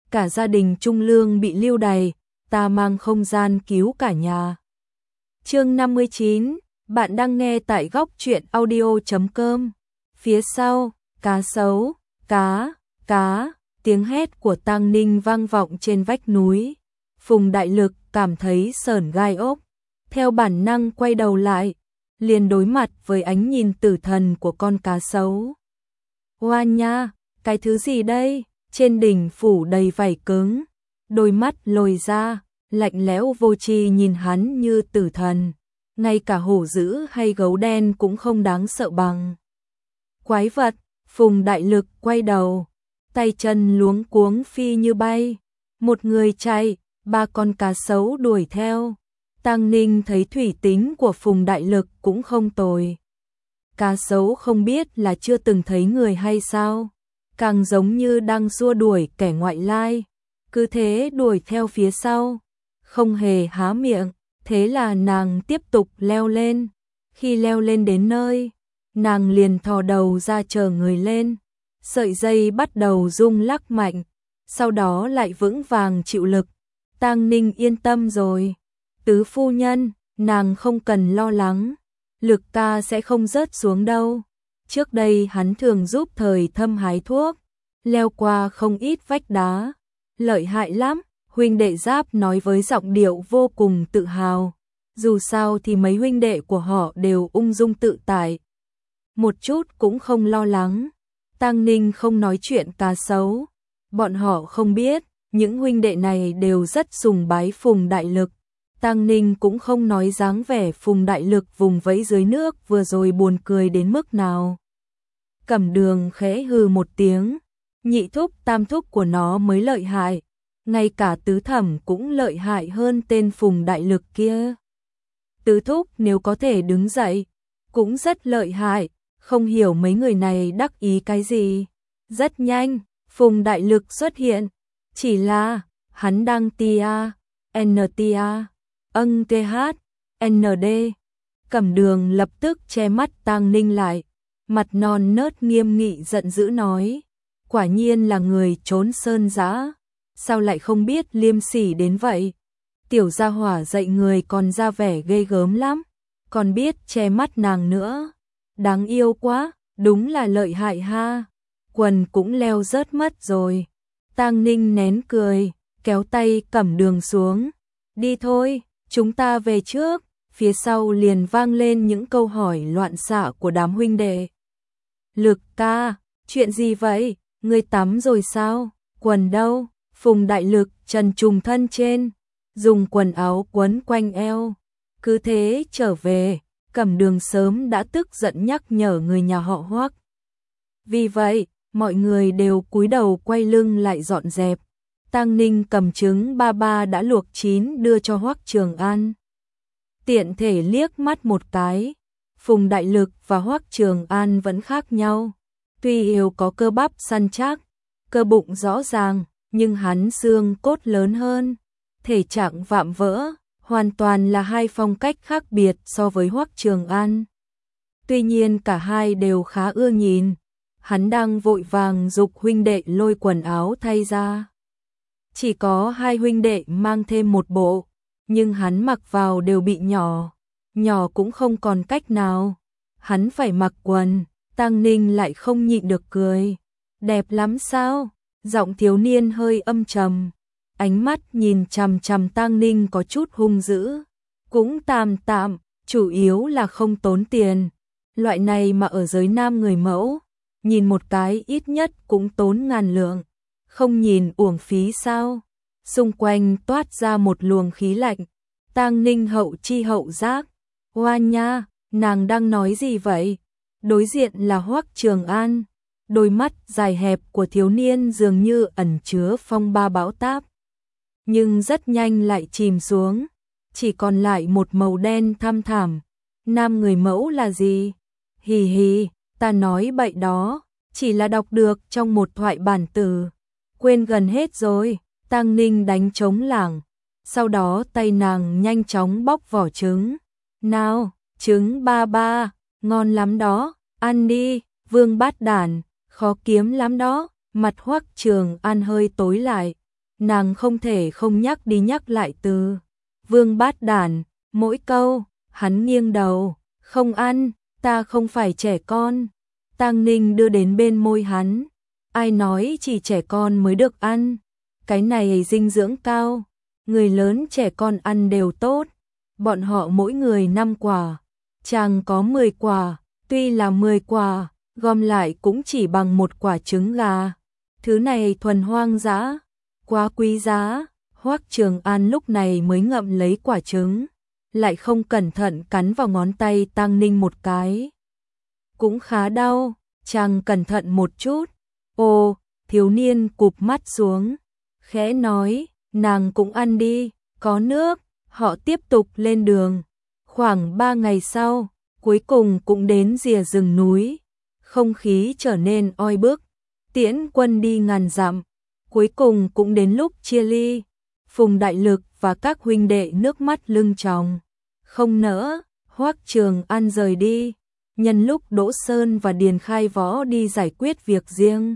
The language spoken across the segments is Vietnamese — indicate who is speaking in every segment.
Speaker 1: cả gia đình Trung Lương bị lưu đày, ta mang không gian cứu cả nhà. Chương 59, bạn đang nghe tại góc truyện audio.com. Phía sau, cá sấu, cá, tiếng hét của Tang Ninh vang vọng trên vách núi. Phùng Đại Lực cảm thấy sởn gai ốc, theo bản năng quay đầu lại, liền đối mặt với ánh nhìn tử thần của con cá sấu. Oan nha, cái thứ gì đây? Trên đỉnh phủ đầy vảy cứng, đôi mắt lồi ra, lạnh lẽo vô tri nhìn hắn như tử thần. Ngay cả hổ dữ hay gấu đen cũng không đáng sợ bằng. Quái vật, Phùng Đại Lực quay đầu, tay chân luống cuống phi như bay. Một người chạy, ba con cá sấu đuổi theo. Tang Ninh thấy thủy tính của Phùng Đại Lực cũng không tồi. Cá sấu không biết là chưa từng thấy người hay sao, càng giống như đang xua đuổi kẻ ngoại lai, cứ thế đuổi theo phía sau, không hề há miệng. Thế là nàng tiếp tục leo lên. Khi leo lên đến nơi, nàng liền thò đầu ra chờ người lên. Sợi dây bắt đầu rung lắc mạnh, sau đó lại vững vàng chịu lực. Tang Ninh yên tâm rồi. Tứ phu nhân, nàng không cần lo lắng. Lực ca sẽ không rớt xuống đâu. Trước đây hắn thường giúp Thời Thâm hái thuốc, leo qua không ít vách đá. Lợi hại lắm, huynh đệ Giáp nói với giọng điệu vô cùng tự hào. Dù sao thì mấy huynh đệ của họ đều ung dung tự tại, một chút cũng không lo lắng. Tang Ninh không nói chuyện cá sấu. Bọn họ không biết, những huynh đệ này đều rất sùng bái Phùng Đại Lực. Tang Ninh cũng không nói dáng vẻ Phùng Đại Lực vùng vẫy dưới nước vừa rồi buồn cười đến mức nào. Cẩm Đường khẽ hừ một tiếng, nhị thúc tam thúc của nó mới lợi hại, ngay cả tứ thẩm cũng lợi hại hơn tên Phùng Đại Lực kia. Tứ thúc nếu có thể đứng dậy, cũng rất lợi hại, không hiểu mấy người này đắc ý cái gì. Rất nhanh, Phùng Đại Lực xuất hiện, chỉ là hắn đang ND. Cẩm Đường lập tức che mắt Tang Ninh lại, mặt non nớt nghiêm nghị giận dữ nói, quả nhiên là người trốn sơn dã, sao lại không biết liêm sỉ đến vậy. Tiểu gia hỏa dạy người còn ra vẻ ghê gớm lắm, còn biết che mắt nàng nữa. Đáng yêu quá, đúng là lợi hại ha. Quần cũng leo rớt mất rồi. Tang Ninh nén cười, kéo tay Cẩm Đường xuống. Đi thôi, chúng ta về trước. Phía sau liền vang lên những câu hỏi loạn xạ của đám huynh đệ. Lực ca, chuyện gì vậy? Ngươi tắm rồi sao? Quần đâu? Phùng Đại Lực trần trùng thân trên, dùng quần áo quấn quanh eo. Cứ thế trở về, Cẩm Đường sớm đã tức giận nhắc nhở người nhà họ Hoắc. Vì vậy, mọi người đều cúi đầu quay lưng lại dọn dẹp. Tang Ninh cầm trứng ba ba đã luộc chín đưa cho Hoắc Trường An. Tiện thể liếc mắt một cái, Phùng Đại Lực và Hoắc Trường An vẫn khác nhau. Tuy yếu có cơ bắp săn chắc, cơ bụng rõ ràng, nhưng hắn xương cốt lớn hơn, thể trạng vạm vỡ, hoàn toàn là hai phong cách khác biệt so với Hoắc Trường An. Tuy nhiên cả hai đều khá ưa nhìn. Hắn đang vội vàng giục huynh đệ lôi quần áo thay ra. Chỉ có hai huynh đệ mang thêm một bộ, nhưng hắn mặc vào đều bị nhỏ cũng không còn cách nào. Hắn phải mặc quần. Tang Ninh lại không nhịn được cười. Đẹp lắm sao? Giọng thiếu niên hơi âm trầm, ánh mắt nhìn chằm chằm Tang Ninh có chút hung dữ. Cũng tạm, chủ yếu là không tốn tiền. Loại này mà ở giới nam người mẫu, nhìn một cái ít nhất cũng tốn ngàn lượng, không nhìn uổng phí sao? Xung quanh toát ra một luồng khí lạnh. Tang Ninh hậu chi hậu giác. Oan nha, nàng đang nói gì vậy? Đối diện là Hoắc Trường An. Đôi mắt dài hẹp của thiếu niên dường như ẩn chứa phong ba bão táp, nhưng rất nhanh lại chìm xuống, chỉ còn lại một màu đen thăm thẳm. Nam người mẫu là gì? Hì hì, ta nói bậy đó, chỉ là đọc được trong một thoại bản tử, quên gần hết rồi. Tang Ninh đánh trống lảng, sau đó tay nàng nhanh chóng bóc vỏ trứng. Nào, trứng ba ba, ngon lắm đó, ăn đi. Vương Bát Đản, khó kiếm lắm đó. Mặt Hoắc Trường An hơi tối lại, nàng không thể không nhắc đi nhắc lại từ Vương Bát Đản, mỗi câu, hắn nghiêng đầu, không ăn, ta không phải trẻ con. Tang Ninh đưa đến bên môi hắn, ai nói chỉ trẻ con mới được ăn, cái này dinh dưỡng cao, người lớn trẻ con ăn đều tốt, bọn họ mỗi người 5 quả, chàng có 10 quả, tuy là 10 quả, gom lại cũng chỉ bằng một quả trứng gà, thứ này thuần hoang dã, quá quý giá. Hoắc Trường An lúc này mới ngậm lấy quả trứng, lại không cẩn thận cắn vào ngón tay Tang Ninh một cái. Cũng khá đau, chàng cẩn thận một chút. Ồ, thiếu niên cụp mắt xuống, khẽ nói, nàng cũng ăn đi, có nước. Họ tiếp tục lên đường. Khoảng 3 ngày sau, cuối cùng cũng đến rìa rừng núi. Không khí trở nên oi bức, tiễn quân đi ngàn dặm. Cuối cùng cũng đến lúc chia ly. Phùng Đại Lực và các huynh đệ nước mắt lưng tròng. Không nỡ, Hoắc Trường An rời đi. Nhân lúc Đỗ Sơn và Điền Khai Võ đi giải quyết việc riêng,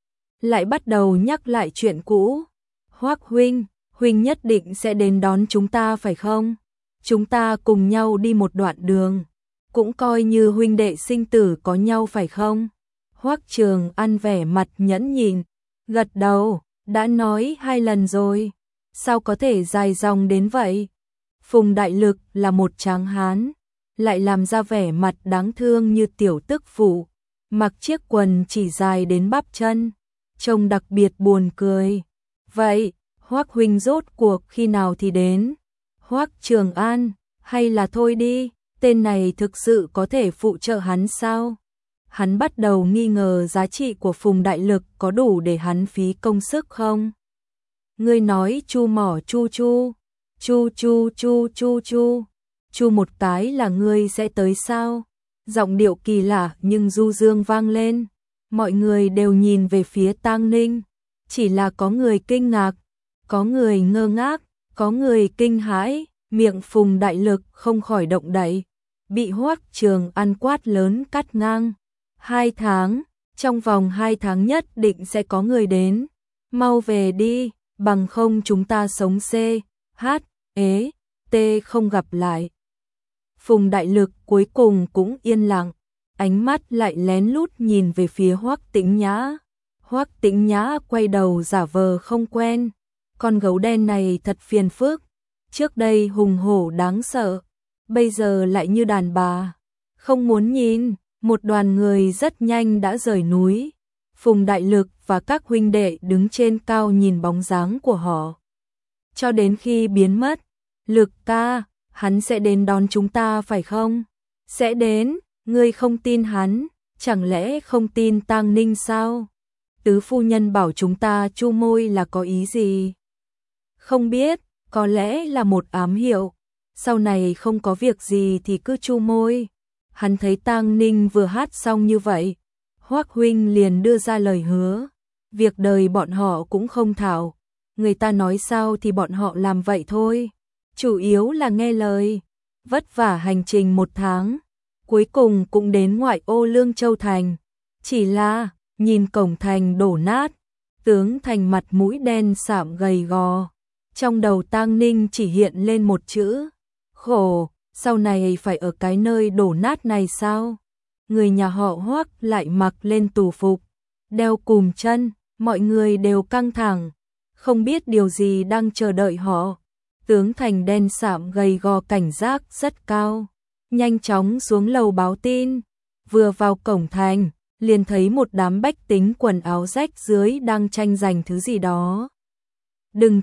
Speaker 1: lại bắt đầu nhắc lại chuyện cũ. Hoắc huynh, huynh nhất định sẽ đến đón chúng ta phải không? Chúng ta cùng nhau đi một đoạn đường, cũng coi như huynh đệ sinh tử có nhau phải không? Hoắc Trường An vẻ mặt nhẫn nhịn, gật đầu, đã nói 2 lần rồi, sao có thể dài dòng đến vậy? Phùng Đại Lực là một tráng hán, lại làm ra vẻ mặt đáng thương như tiểu tức phụ, mặc chiếc quần chỉ dài đến bắp chân, trông đặc biệt buồn cười. Vậy, Hoắc huynh rốt cuộc khi nào thì đến? Hoắc Trường An, hay là thôi đi, tên này thực sự có thể phụ trợ hắn sao? Hắn bắt đầu nghi ngờ giá trị của Phùng Đại Lực có đủ để hắn phí công sức không? Ngươi nói chu mỏ chu chu, chu chu chu chu chu, chu một cái là ngươi sẽ tới sao? Giọng điệu kỳ lạ nhưng du dương vang lên, mọi người đều nhìn về phía Tang Ninh, chỉ là có người kinh ngạc, có người ngơ ngác, có người kinh hãi, miệng Phùng Đại Lực không khỏi động đậy, bị Hoắc Trường An quát lớn cắt ngang. 2 tháng, trong vòng 2 tháng nhất định sẽ có người đến, mau về đi, bằng không chúng ta sống C, H, ế, T không gặp lại. Phùng Đại Lực cuối cùng cũng yên lặng, ánh mắt lại lén lút nhìn về phía Hoắc Tĩnh Nhã. Hoắc Tĩnh Nhã quay đầu giả vờ không quen, con gấu đen này thật phiền phức, trước đây hùng hổ đáng sợ, bây giờ lại như đàn bà, không muốn nhìn. Một đoàn người rất nhanh đã rời núi, Phùng Đại Lực và các huynh đệ đứng trên cao nhìn bóng dáng của họ, cho đến khi biến mất. Lực ca, hắn sẽ đến đón chúng ta phải không? Sẽ đến, ngươi không tin hắn, chẳng lẽ không tin Tang Ninh sao? Tứ phu nhân bảo chúng ta chu môi là có ý gì? Không biết, có lẽ là một ám hiệu, sau này không có việc gì thì cứ chu môi. Hắn thấy Tang Ninh vừa hát xong như vậy, Hoắc huynh liền đưa ra lời hứa, việc đời bọn họ cũng không thảo, người ta nói sao thì bọn họ làm vậy thôi, chủ yếu là nghe lời. Vất vả hành trình 1 tháng, cuối cùng cũng đến ngoại ô Lương Châu thành, chỉ là nhìn cổng thành đổ nát, tướng thành mặt mũi đen sạm gầy gò, trong đầu Tang Ninh chỉ hiện lên một chữ, khổ. Sau này phải ở cái nơi đổ nát này sao? Người nhà họ Hoắc lại mặc lên tù phục, đeo cùm chân, mọi người đều căng thẳng, không biết điều gì đang chờ đợi họ. Tướng thành đen sạm gầy gò cảnh giác rất cao, nhanh chóng xuống lầu báo tin, vừa vào cổng thành, liền thấy một đám bách tính quần áo rách rưới đang tranh giành thứ gì đó. Đừng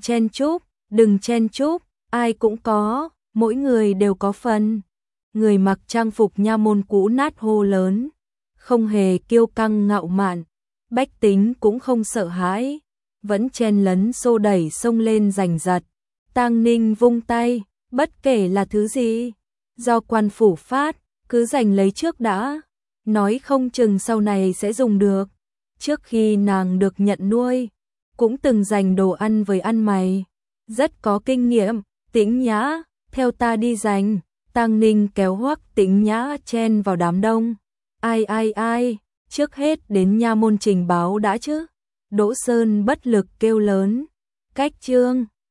Speaker 1: chen chúc, ai cũng có. Mỗi người đều có phần. Người mặc trang phục nha môn cũ nát hô lớn, không hề kiêu căng ngạo mạn, bách tính cũng không sợ hãi, vẫn chen lấn xô đẩy xông lên giành giật. Tang Ninh vung tay, bất kể là thứ gì, do quan phủ phát, cứ giành lấy trước đã, nói không chừng sau này sẽ dùng được. Trước khi nàng được nhận nuôi, cũng từng giành đồ ăn với ăn mày, rất có kinh nghiệm. Tĩnh Nhã, theo ta đi giành. Tang Ninh kéo Hoắc Tĩnh Nhã chen vào đám đông. Ai, trước hết đến nha môn trình báo đã chứ. Đỗ Sơn bất lực kêu lớn. Cách chương